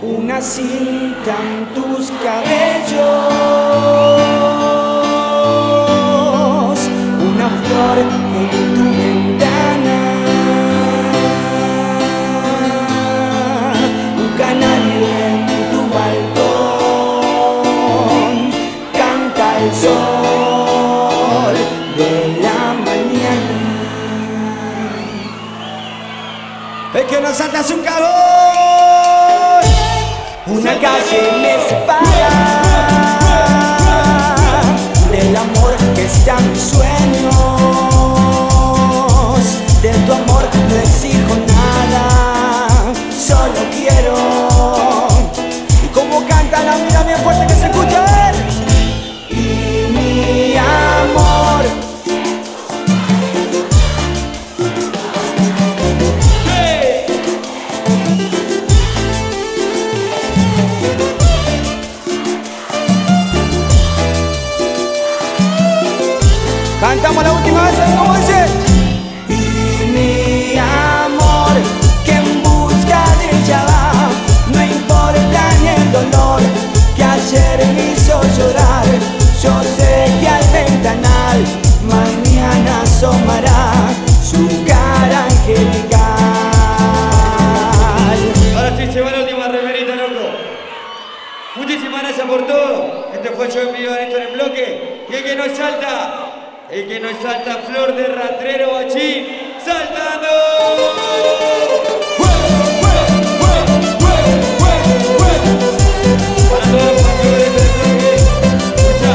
Una cinta en tus cabellos, una flor en tu ventana, un canario en tu balcón, canta el sol de la mañana. Es que nos saltas un cagón. Una calle me separa del amor que está en mis sueños. De tu amor no exijo nada, solo quiero. Y como canta la mira bien fuerte que se escucha él. Y mi amor, cantamos la última vez, ¿cómo dice? Y mi amor, que en busca de ella va, no importa ni el dolor que ayer me hizo llorar. Yo sé que al ventanal mañana asomará su cara angelical. Ahora sí se va la última remerita, loco. Muchísimas gracias por todo. Este fue el show en vivo de Néstor en Bloque. Y el que no salta, Flor de Rastrero Bachín, saltando. Para todos los jugadores del bloque, escucha.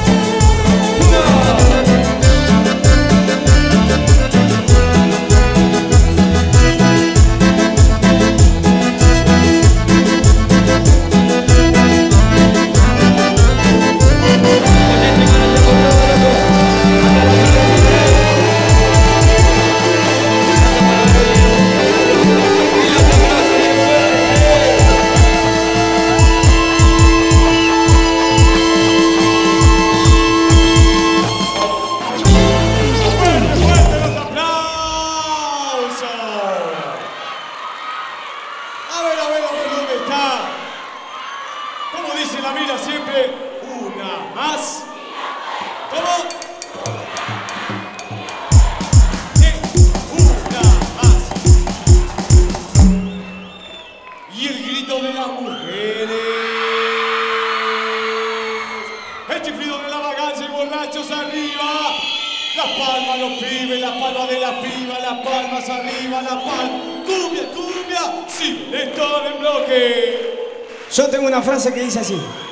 ¿Cómo dice la Mila siempre? Una más. ¿Cómo? Una más. Y el grito de las mujeres. El chiflido de la vagancia y borrachos arriba. Las palmas, los pibes, las palmas de las pibas, las palmas arriba, las palmas. Cumbia, cumbia, sí, Néstor en Bloque. Yo tengo una frase que dice así.